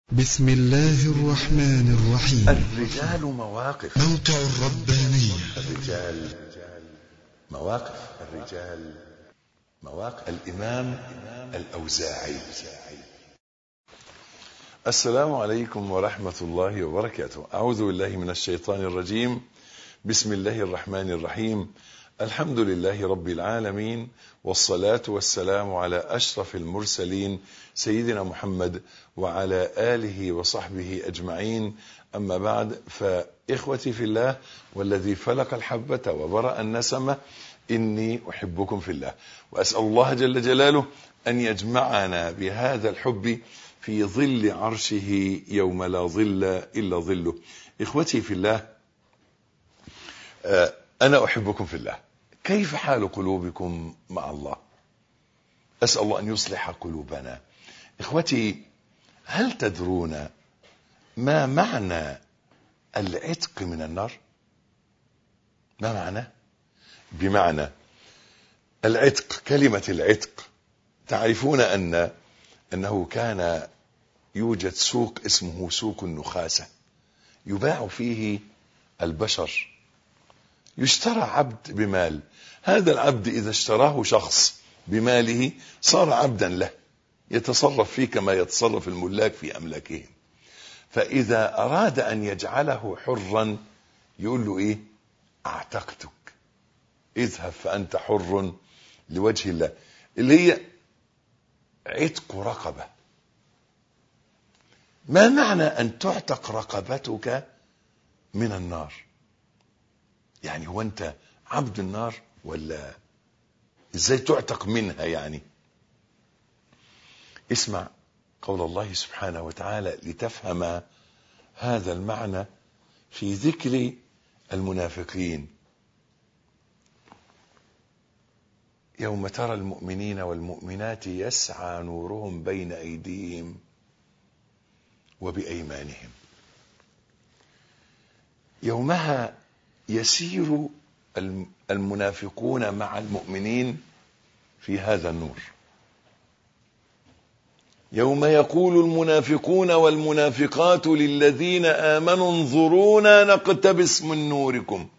بسم الله الرحمن الرحيم. الرجال مواقف. موقع الربانية. الرجال مواقف. الإمام الأوزاعي. السلام عليكم ورحمة الله وبركاته. أعوذ بالله من الشيطان الرجيم. بسم الله الرحمن الرحيم. الحمد لله رب العالمين، والصلاة والسلام على أشرف المرسلين سيدنا محمد وعلى آله وصحبه أجمعين. أما بعد، فإخوتي في الله والذي فلق الحبة وبرأ النسمة، إني أحبكم في الله، وأسأل الله جل جلاله أن يجمعنا بهذا الحب في ظل عرشه يوم لا ظل إلا ظله. إخوتي في الله، أنا أحبكم في الله. كيف حال قلوبكم مع الله؟ أسأل الله أن يصلح قلوبنا. إخوتي، هل تدرون ما معنى العتق من النار؟ ما معنى؟ بمعنى العتق، كلمة العتق، تعرفون أنه كان يوجد سوق اسمه سوق النخاسة، يباع فيه البشر. يشترى عبد بمال، هذا العبد إذا اشتراه شخص بماله صار عبدا له، يتصرف فيه كما يتصرف الملاك في أملاكهم. فإذا أراد أن يجعله حرا يقول له إيه؟ أعتقتك، اذهب فأنت حر لوجه الله، اللي هي عتق رقبة. ما معنى أن تعتق رقبتك من النار؟ يعني هو أنت عبد النار ولا إزاي تعتق منها؟ يعني اسمع قول الله سبحانه وتعالى لتفهم هذا المعنى في ذكر المنافقين. يوم ترى المؤمنين والمؤمنات يسعى نورهم بين أيديهم وبأيمانهم. يومها يسير المنافقون مع المؤمنين في هذا النور. يوم يقول المنافقون والمنافقات للذين آمنوا انظرونا نقتبس من نوركم.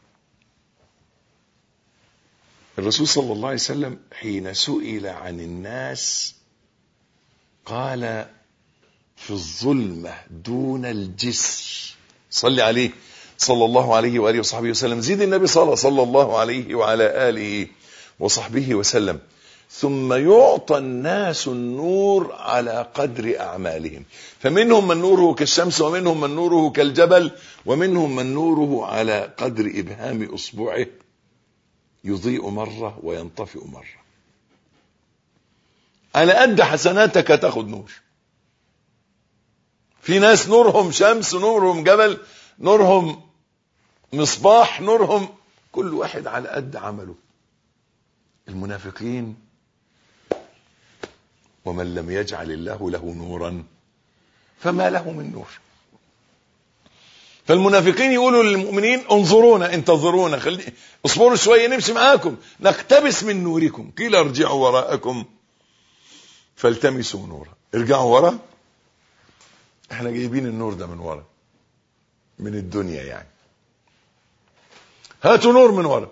الرسول صلى الله عليه وسلم حين سئل عن الناس قال في الظلمة دون الجسر. صلي عليه صلى الله عليه وآله وصحبه وسلم. زيد النبي صلى الله عليه وعلى آله وصحبه وسلم. ثم يعطى الناس النور على قدر أعمالهم، فمنهم من نوره كالشمس، ومنهم من نوره كالجبل، ومنهم من نوره على قدر إبهام أصبعه، يضيء مرة وينطفئ مرة. على قد حسناتك تاخد نور. في ناس نورهم شمس، نورهم جبل، نورهم مصباح، نورهم كل واحد على قد عمله. المنافقين ومن لم يجعل الله له نورا فما له من نور. فالمنافقين يقولوا للمؤمنين انظرونا، انتظرونا، اصبروا شوية نمشي معاكم، نقتبس من نوركم. قيل ارجعوا وراءكم فالتمسوا نورا. ارجعوا ورا، احنا جايبين النور ده من ورا، من الدنيا يعني، هاتوا نور من ورا.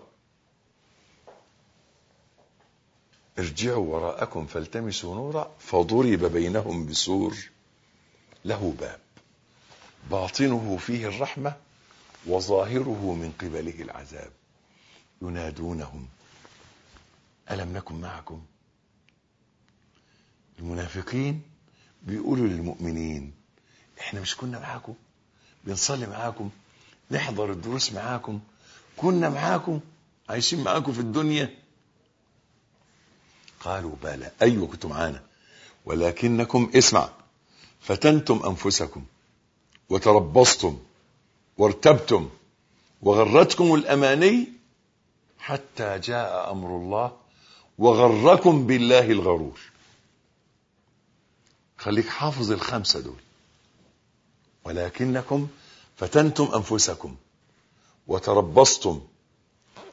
ارجعوا وراءكم فالتمسوا نورا فضرب بينهم بسور له باب باطنه فيه الرحمة وظاهره من قبله العذاب ينادونهم ألم نكن معكم. المنافقين بيقولوا للمؤمنين احنا مش كنا معاكم، بنصلي معاكم، نحضر الدروس معاكم، كنا معاكم، عايشين معاكم في الدنيا. قالوا بلى، أيوة كنتم معانا، ولكنكم اسمع فتنتم أنفسكم وتربصتم وارتبتم وغرتكم الأماني حتى جاء أمر الله وغركم بالله الغرور. خليك حافظ الخمسة دول. ولكنكم فتنتم أنفسكم وتربصتم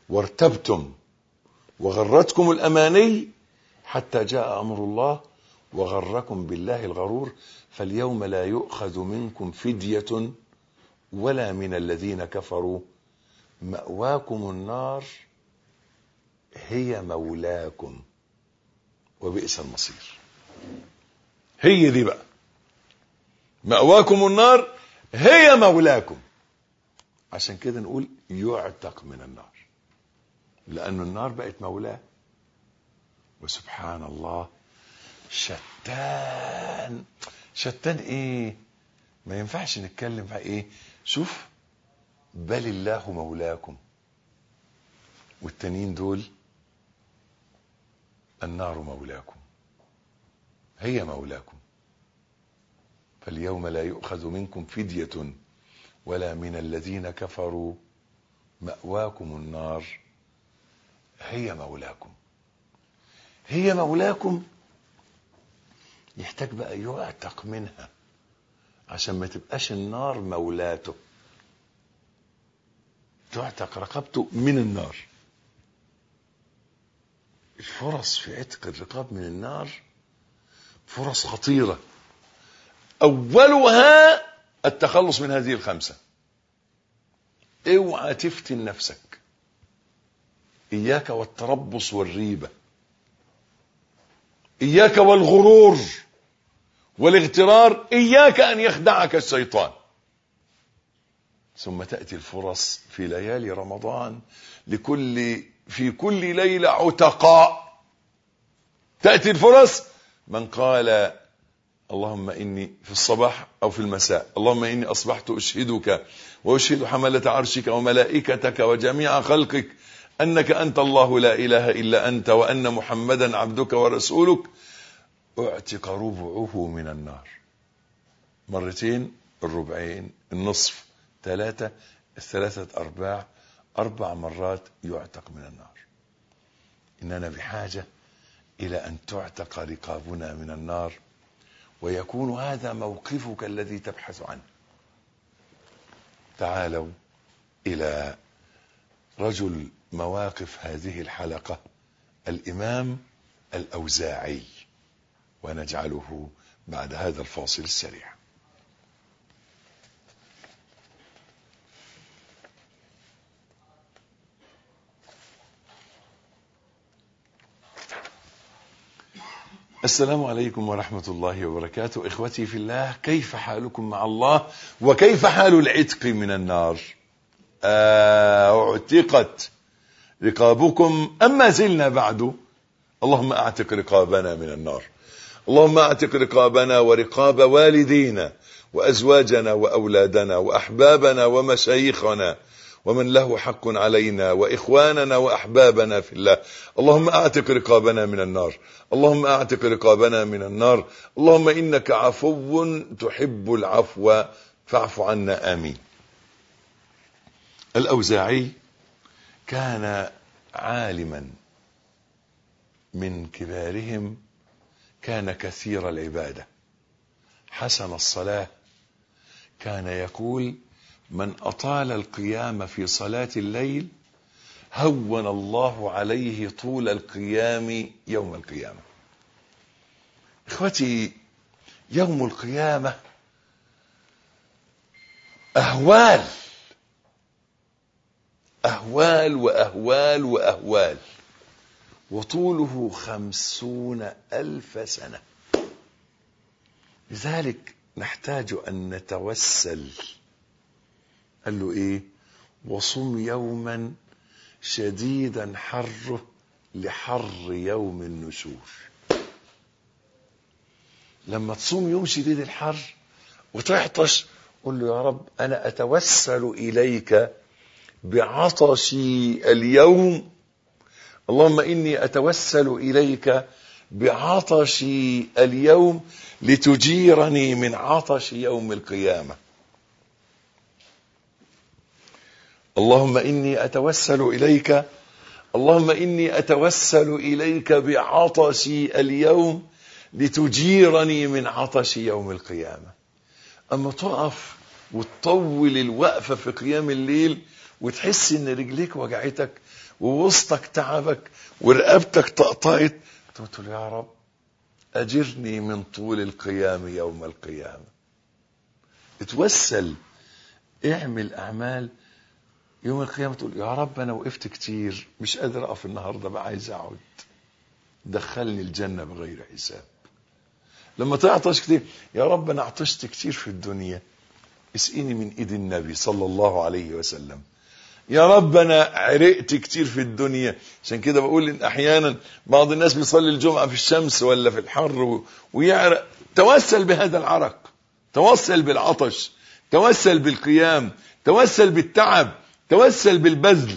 وارتبتم وغرتكم الأماني حتى جاء أمر الله وغركم بالله الغرور فاليوم لا يؤخذ منكم فدية ولا من الذين كفروا مأواكم النار هي مولاكم وبئس المصير. هي دي بقى مأواكم النار هي مولاكم. عشان كده نقول يعتق من النار، لأن النار بقت مولاه. وسبحان الله شتان ايه، ما ينفعش نتكلم في ايه. شوف، بل الله مولاكم، والتانيين دول النار مولاكم هي مولاكم. فاليوم لا يؤخذ منكم فدية ولا من الذين كفروا مأواكم النار هي مولاكم. هي مولاكم يحتاج بقى يعتق منها عشان ما تبقاش النار مولاته، تعتق رقبته من النار. الفرص في عتق الرقاب من النار فرص خطيرة، أولها التخلص من هذه الخمسة. اوعى تفتن نفسك، إياك والتربص والريبة، إياك والغرور والاغترار، إياك أن يخدعك الشيطان. ثم تأتي الفرص في ليالي رمضان في كل ليلة عتقاء. تأتي الفرص، من قال اللهم إني في الصباح أو في المساء اللهم إني أصبحت أشهدك وأشهد حملة عرشك وملائكتك وجميع خلقك أنك أنت الله لا إله إلا أنت وأن محمدا عبدك ورسولك، اعتق ربعه من النار. مرتين، الربعين، النصف، ثلاثة، الثلاثة أرباع، 4 مرات يعتق من النار. إننا بحاجة إلى أن تعتق رقابنا من النار، ويكون هذا موقفك الذي تبحث عنه. تعالوا إلى رجل مواقف هذه الحلقة، الإمام الأوزاعي، ونجعله بعد هذا الفاصل السريع. السلام عليكم ورحمة الله وبركاته. إخوتي في الله، كيف حالكم مع الله؟ وكيف حال العتق من النار؟ اعتقت رقابكم أما زلنا بعد؟ اللهم اعتق رقابنا من النار. اللهم اعتق رقابنا ورقاب والدينا وأزواجنا وأولادنا وأحبابنا ومشايخنا ومن له حق علينا وإخواننا وأحبابنا في الله. اللهم اعتق رقابنا من النار. اللهم اعتق رقابنا من النار. اللهم إنك عفو تحب العفو فاعف عنا، آمين. الأوزاعي كان عالما من كبارهم، كان كثير العبادة، حسن الصلاة. كان يقول: من أطال القيام في صلاة الليل هون الله عليه طول القيام يوم القيامة. إخوتي، يوم القيامة أهوال أهوال وأهوال وأهوال، وطوله 50,000 سنة. لذلك نحتاج أن نتوسل. قال له إيه؟ وصم يوما شديدا حره لحر يوم النشور. لما تصوم يوم شديد الحر وتعطش، قل له: يا رب، أنا أتوسل إليك بعطشي اليوم. اللهم إني أتوسل إليك بعطشي اليوم لتجيرني من عطش يوم القيامة. اللهم إني أتوسل إليك، اللهم إني أتوسل إليك بعطشي اليوم لتجيرني من عطش يوم القيامة. أما تقف وتطول الوقفة في قيام الليل وتحس إن رجليك وجعتك ووسطك تعبك ورقبتك تقطعت، تقول: يا رب، أجرني من طول القيام يوم القيامة. اتوسل، اعمل أعمال يوم القيامة تقول يا رب أنا وقفت كتير مش قادر أقف النهاردة بقى عايز أقعد، دخلني الجنة بغير حساب. لما تعطش كتير يا رب أنا عطشت كتير في الدنيا اسقيني من إيد النبي صلى الله عليه وسلم. يا رب أنا عرقت كتير في الدنيا. عشان كده بقول إن أحيانا بعض الناس بيصلي الجمعة في الشمس ولا في الحر ويعرق، توسل بهذا العرق، توسل بالعطش، توسل بالقيام، توسل بالتعب، توسل بالبذل.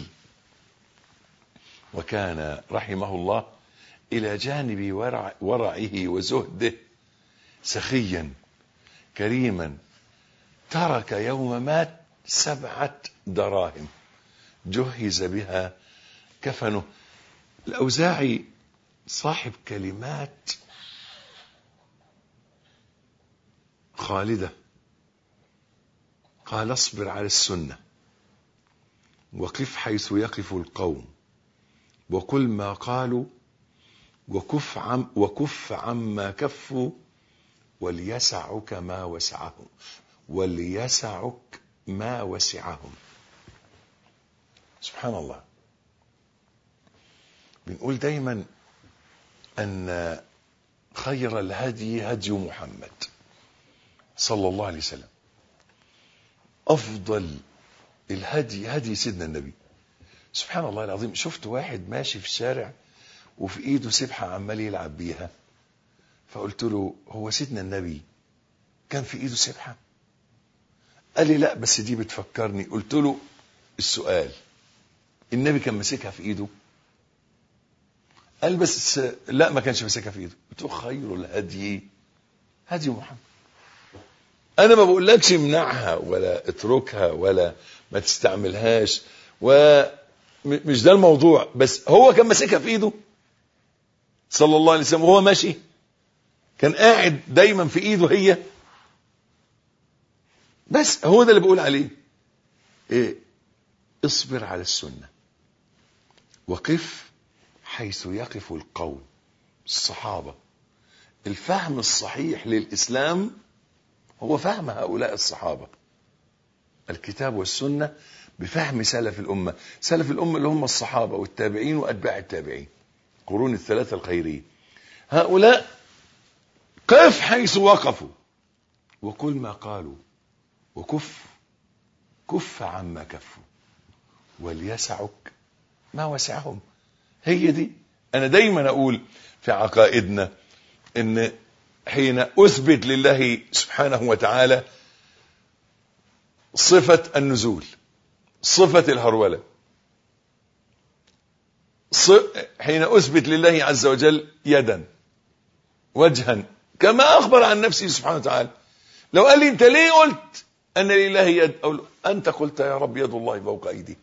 وكان رحمه الله إلى جانب ورعه وزهده سخيا كريما، ترك يوم مات 7 دراهم جهز بها كفنه. الأوزاعي صاحب كلمات خالدة، قال اصبر على السنة وقف حيث يقف القوم وقل ما قالوا وكف عما كفوا وليسعك ما وسعهم، وليسعك ما وسعهم. سبحان الله. بنقول دايما أن خير الهدي هدي محمد صلى الله عليه وسلم. أفضل الهدي هدي سيدنا النبي. سبحان الله العظيم، شفت واحد ماشي في الشارع وفي ايده سبحة عمال يلعب بيها، فقلت له هو سيدنا النبي كان في ايده سبحة؟ قال لي لا بس دي بتفكرني. قلت له السؤال النبي كان ماسكها في ايده؟ قال بس لا ما كانش ماسكها في ايده. قلت له خير الهدي هدي محمد. انا ما بقولكش امنعها ولا اتركها ولا ما تستعملهاش، ومش ده الموضوع، بس هو كان ماسكها في ايده صلى الله عليه وسلم وهو ماشي، كان قاعد دايما في ايده هي. بس هو ده اللي بقول عليه إيه؟ اصبر على السنة وقف حيث يقف القوم. الصحابة الفهم الصحيح للإسلام هو فهم هؤلاء الصحابة، الكتاب والسنة بفهم سلف الأمة. سلف الأمة اللي هم الصحابة والتابعين وأتباع التابعين، قرون الثلاثة الخيرية. هؤلاء قف حيث وقفوا وقل ما قالوا كف عما كفوا وليسعك ما وسعهم. هي دي. أنا دايما أقول في عقائدنا إن حين أثبت لله سبحانه وتعالى صفة النزول، صفة الهرولة، حين أثبت لله عز وجل يدا وجها كما أخبر عن نفسه سبحانه وتعالى. لو قال لي أنت ليه قلت أن لله يد؟ أقول أنت قلت يا رب يد الله فوق أيدي،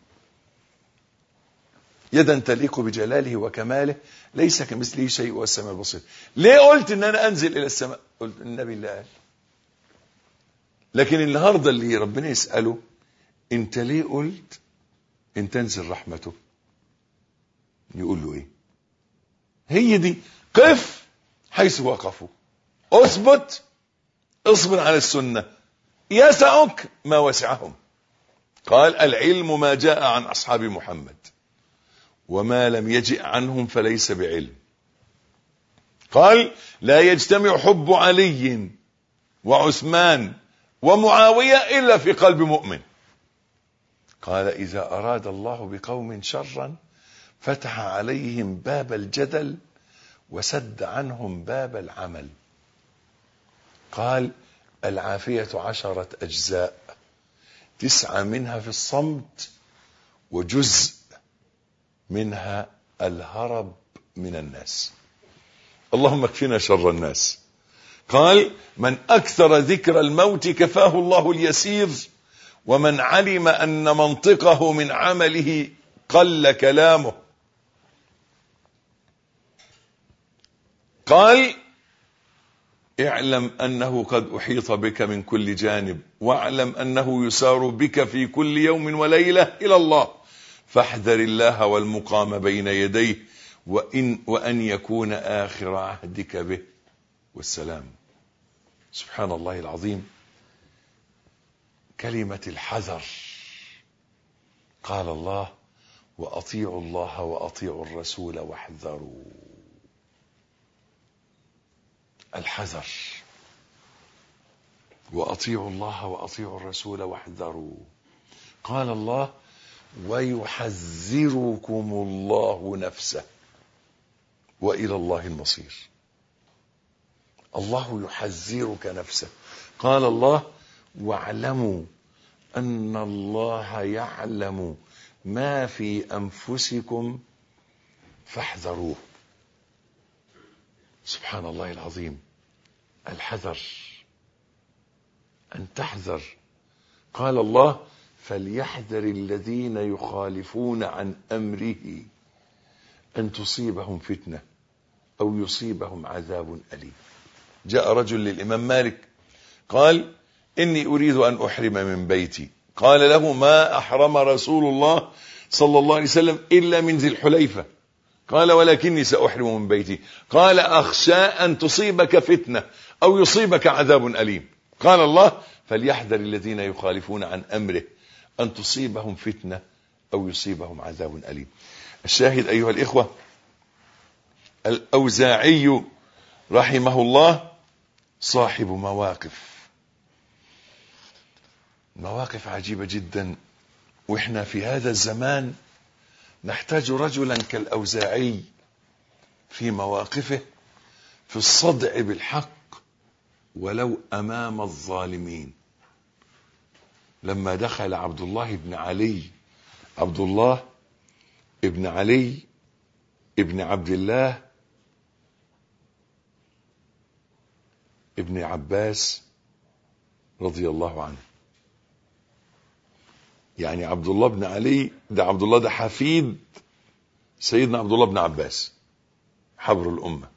يدا تليق بجلاله وكماله ليس كمثله شيء والسماء البصير. ليه قلت ان انا انزل الى السماء؟ قلت النبي اللي قال. لكن النهارده اللي ربنا يسأله انت ليه قلت ان تنزل رحمته؟ يقول له ايه؟ هي دي. قف حيث وقفوا، اثبت، اصبر على السنة، يسعك ما وسعهم. قال العلم ما جاء عن اصحاب محمد وما لم يجئ عنهم فليس بعلم. قال لا يجتمع حب علي وعثمان ومعاوية إلا في قلب مؤمن. قال إذا أراد الله بقوم شرا فتح عليهم باب الجدل وسد عنهم باب العمل. قال العافية 10 أجزاء، 9 منها في الصمت وجزء منها الهرب من الناس. اللهم اكفنا شر الناس. قال من أكثر ذكر الموت كفاه الله اليسير ومن علم أن منطقه من عمله قل كلامه. قال اعلم أنه قد أحيط بك من كل جانب واعلم أنه يسار بك في كل يوم وليلة إلى الله فاحذر الله والمقام بين يديه وأن يكون آخر عهدك به. والسلام. سبحان الله العظيم. كلمة الحذر. قال الله: وأطيعوا الله وأطيعوا الرسول واحذروا. الحذر. وأطيعوا الله وأطيعوا الرسول واحذروا. قال الله: ويحذركم الله نفسه وإلى الله المصير. الله يحذرك نفسه. قال الله: واعلموا أن الله يعلم ما في أنفسكم فاحذروه. سبحان الله العظيم. الحذر، أن تحذر. قال الله: فليحذر الذين يخالفون عن أمره أن تصيبهم فتنة أو يصيبهم عذاب أليم. جاء رجل للإمام مالك قال: إني أريد أن أحرم من بيتي. قال له: ما أحرم رسول الله صلى الله عليه وسلم إلا من ذي الحليفة. قال: ولكني سأحرم من بيتي. قال: أخشى أن تصيبك فتنة أو يصيبك عذاب أليم. قال الله: فليحذر الذين يخالفون عن أمره أن تصيبهم فتنة أو يصيبهم عذاب أليم. الشاهد أيها الإخوة، الأوزاعي رحمه الله صاحب مواقف عجيبة جدا، وإحنا في هذا الزمان نحتاج رجلا كالأوزاعي في مواقفه، في الصدع بالحق ولو أمام الظالمين. لما دخل عبد الله بن علي ابن عبد الله ابن عباس رضي الله عنه، يعني عبد الله بن علي ده، عبد الله ده حفيد سيدنا عبد الله بن عباس حبر الأمة.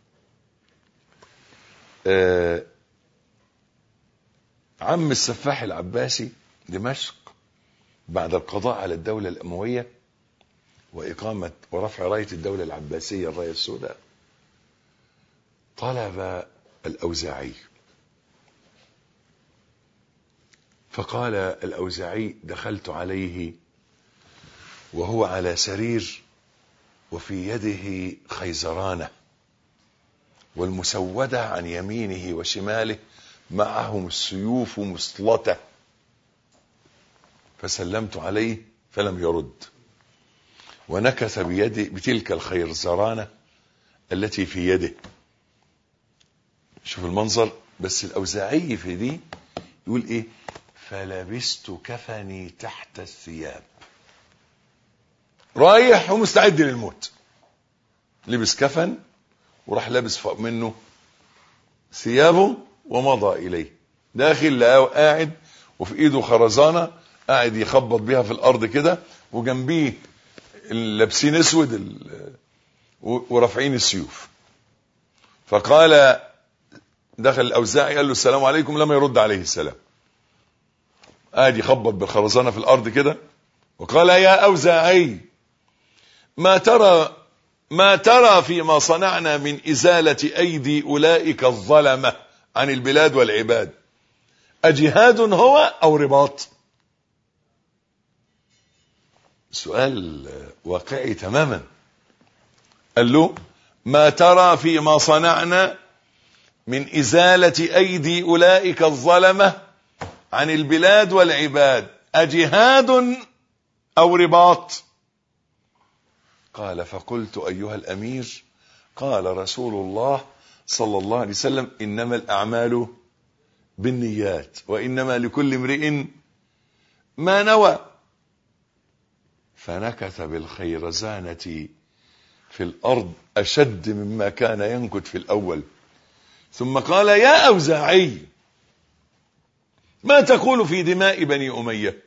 عم السفاح العباسي دمشق بعد القضاء على الدولة الأموية وإقامة ورفع راية الدولة العباسية الراية السوداء، طلب الأوزاعي، فقال الأوزاعي: دخلت عليه وهو على سرير وفي يده خيزرانة والمسودة عن يمينه وشماله، معهم السيوف مسلطة، فسلمت عليه فلم يرد، ونكث بيده بتلك الخيزرانة التي في يده. شوف المنظر. بس الأوزاعي في دي يقول ايه: فلبست كفني تحت الثياب. رايح ومستعد للموت، لبس كفن وراح لابس فوق منه ثيابه ومضى إليه. داخل لقاه قاعد وفي ايده خرزانة قاعد يخبط بيها في الارض كده، وجنبيه لابسين اسود ورافعين السيوف. فقال، دخل الأوزاعي قال له: السلام عليكم، لم يرد عليه السلام. قاعد يخبط بالخرزانة في الارض كده، وقال: يا أوزاعي، ما ترى فيما صنعنا من إزالة أيدي أولئك الظلمة عن البلاد والعباد، أجهاد هو أو رباط؟ سؤال واقعي تماما. قال له: ما ترى فيما صنعنا من إزالة أيدي أولئك الظلمة عن البلاد والعباد، أجهاد أو رباط؟ قال: فقلت: أيها الأمير، قال رسول الله صلى الله عليه وسلم: إنما الأعمال بالنيات وإنما لكل امرئ ما نوى. فنكث بالخيرزانة في الأرض أشد مما كان ينكت في الأول، ثم قال: يا أوزاعي، ما تقول في دماء بني أمية؟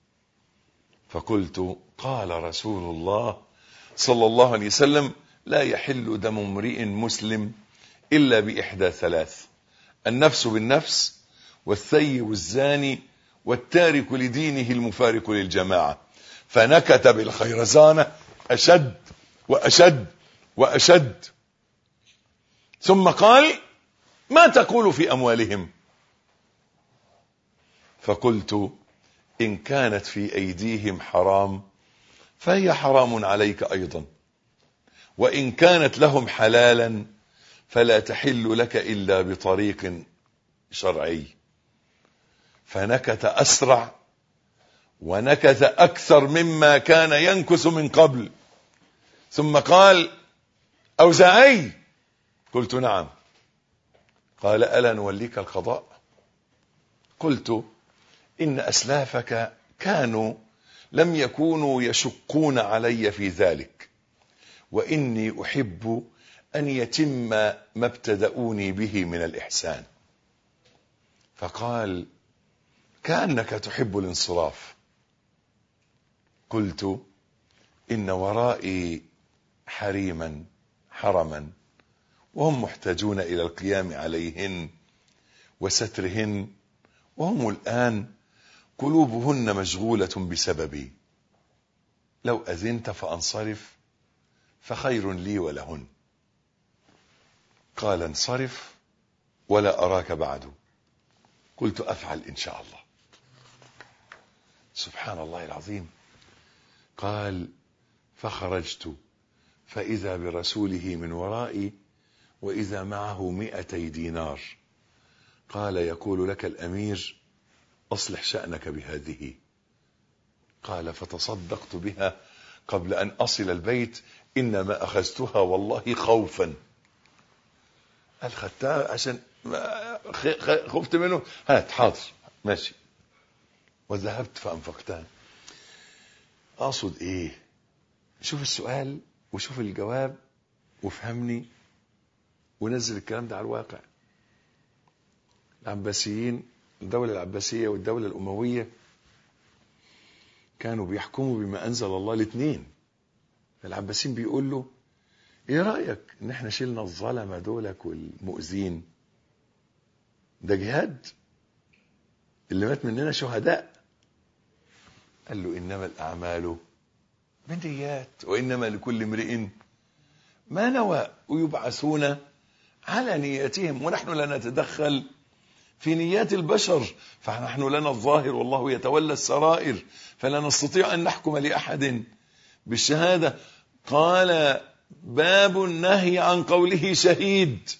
فقلت: قال رسول الله صلى الله عليه وسلم: لا يحل دم امرئ مسلم إلا بإحدى ثلاث: النفس بالنفس، والثيب الزاني، والتارك لدينه المفارق للجماعة. فنكت بالخيرزانة أشد وأشد وأشد، ثم قال: ما تقول في أموالهم؟ فقلت إن كانت في أيديهم حرام فهي حرام عليك أيضا، وإن كانت لهم حلالا فلا تحل لك إلا بطريق شرعي. فنكت أسرع ونكت أكثر مما كان ينكث من قبل، ثم قال: أوزاعي. قلت: نعم. قال: ألا نوليك القضاء؟ قلت: إن أسلافك كانوا لم يكونوا يشقون علي في ذلك، وإني أحب أن يتم ما ابتدأوني به من الإحسان. فقال: كأنك تحب الانصراف. قلت: إن ورائي حرما وهم محتاجون إلى القيام عليهن وسترهن، وهم الآن قلوبهن مشغولة بسببي، لو أذنت فأنصرف فخير لي ولهن. قال: انصرف ولا أراك بعد. قلت: أفعل إن شاء الله. سبحان الله العظيم. قال: فخرجت فإذا برسوله من ورائي وإذا معه 200 دينار. قال: يقول لك الأمير: أصلح شأنك بهذه. قال: فتصدقت بها قبل أن أصل البيت، إنما أخذتها والله خوفا. قال: خدتها عشان خفت منه. هات، حاضر، ماشي. وذهبت فأنفقتها. أقصد إيه؟ شوف السؤال وشوف الجواب وفهمني ونزل الكلام ده على الواقع. العباسيين، الدولة العباسية والدولة الأموية، كانوا بيحكموا بما أنزل الله الاثنين. العباسيين بيقول له: ايه رأيك ان احنا شلنا الظلمة دولك والمؤذين؟ ده جهاد، اللي مات مننا شهداء. قال له: انما الاعمال بالنيات وانما لكل امرئ ما نوى، ويبعثون على نياتهم، ونحن لا نتدخل في نيات البشر، فنحن لنا الظاهر والله يتولى السرائر، فلا نستطيع ان نحكم لاحد بالشهادة. قال: باب النهي عن قوله شهيد.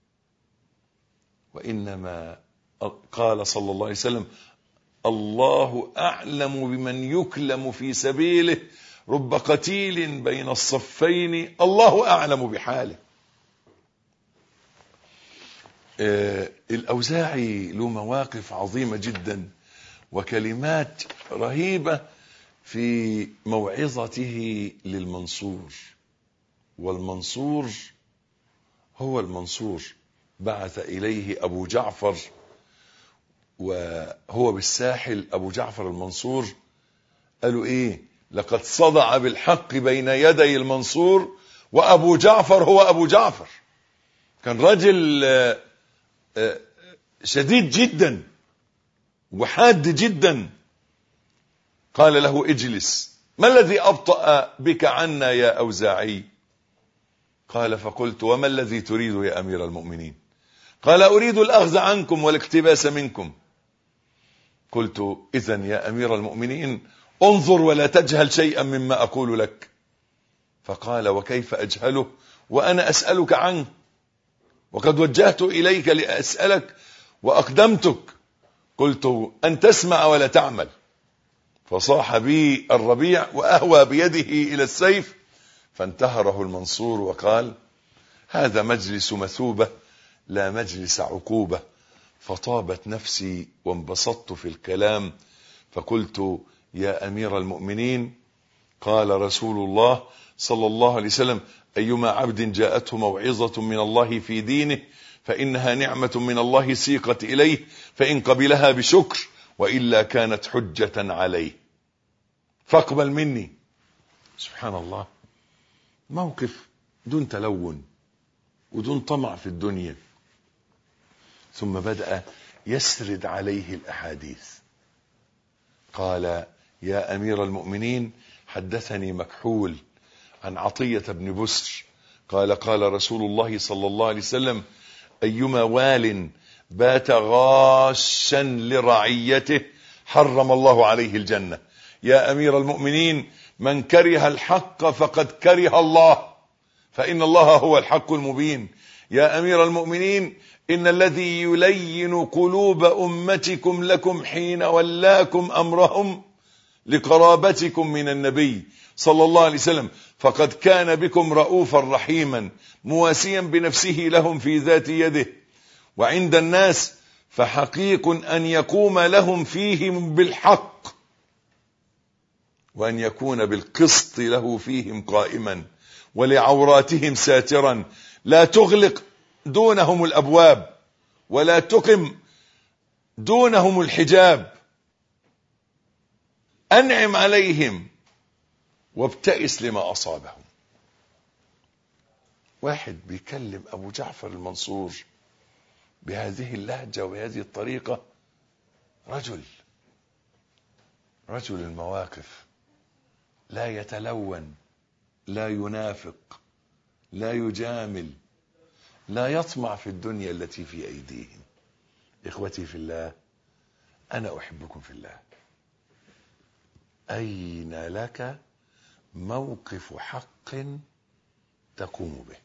وإنما قال صلى الله عليه وسلم: الله أعلم بمن يكلم في سبيله، رب قتيل بين الصفين الله أعلم بحاله. الأوزاعي له مواقف عظيمة جدا وكلمات رهيبة في موعظته للمنصور. والمنصور هو المنصور، بعث إليه أبو جعفر، وهو بالساحل أبو جعفر المنصور. قالوا إيه؟ لقد صدع بالحق بين يدي المنصور، وأبو جعفر هو أبو جعفر. كان رجل شديد جدا وحاد جدا. قال له: اجلس، ما الذي أبطأ بك عنا يا أوزاعي؟ قال: فقلت: وما الذي تريد يا أمير المؤمنين؟ قال: أريد الأخذ عنكم والاقتباس منكم. قلت: إذن يا أمير المؤمنين انظر ولا تجهل شيئا مما أقول لك. فقال: وكيف أجهله وأنا أسألك عنه، وقد وجهت إليك لأسألك وأقدمتك. قلت: أن تسمع ولا تعمل. فصاح بي الربيع وأهوى بيده إلى السيف، فانتهره المنصور وقال: هذا مجلس مثوبة لا مجلس عقوبة. فطابت نفسي وانبسطت في الكلام، فقلت: يا أمير المؤمنين، قال رسول الله صلى الله عليه وسلم: أيما عبد جاءته موعظة من الله في دينه فإنها نعمة من الله سيقت إليه، فإن قبلها بشكر، وإلا كانت حجة عليه، فاقبل مني. سبحان الله، موقف دون تلون ودون طمع في الدنيا. ثم بدأ يسرد عليه الأحاديث. قال: يا أمير المؤمنين، حدثني مكحول عن عطية بن بسر قال: قال رسول الله صلى الله عليه وسلم: أيما وال بات غاشا لرعيته حرم الله عليه الجنة. يا أمير المؤمنين، من كره الحق فقد كره الله، فإن الله هو الحق المبين. يا أمير المؤمنين، إن الذي يلين قلوب أمتكم لكم حين ولاكم أمرهم لقرابتكم من النبي صلى الله عليه وسلم، فقد كان بكم رؤوفا رحيما مواسيا بنفسه لهم في ذات يده، وعند الناس فحقيق أن يقوم لهم فيهم بالحق، وأن يكون بالقسط له فيهم قائما، ولعوراتهم ساترا، لا تغلق دونهم الأبواب ولا تقم دونهم الحجاب. أنعم عليهم وابتئس لما أصابهم. واحد بيكلم أبو جعفر المنصور بهذه اللهجة وبهذه الطريقة، رجل المواقف، لا يتلون، لا ينافق، لا يجامل، لا يطمع في الدنيا التي في أيديهم. إخوتي في الله، أنا أحبكم في الله. أين لك موقف حق تقوم به؟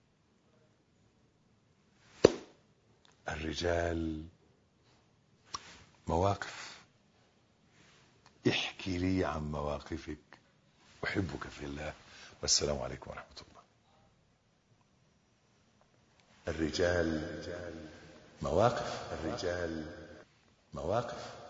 الرجال مواقف. احكي لي عن مواقفك. أحبك في الله، والسلام عليكم ورحمة الله. الرجال مواقف.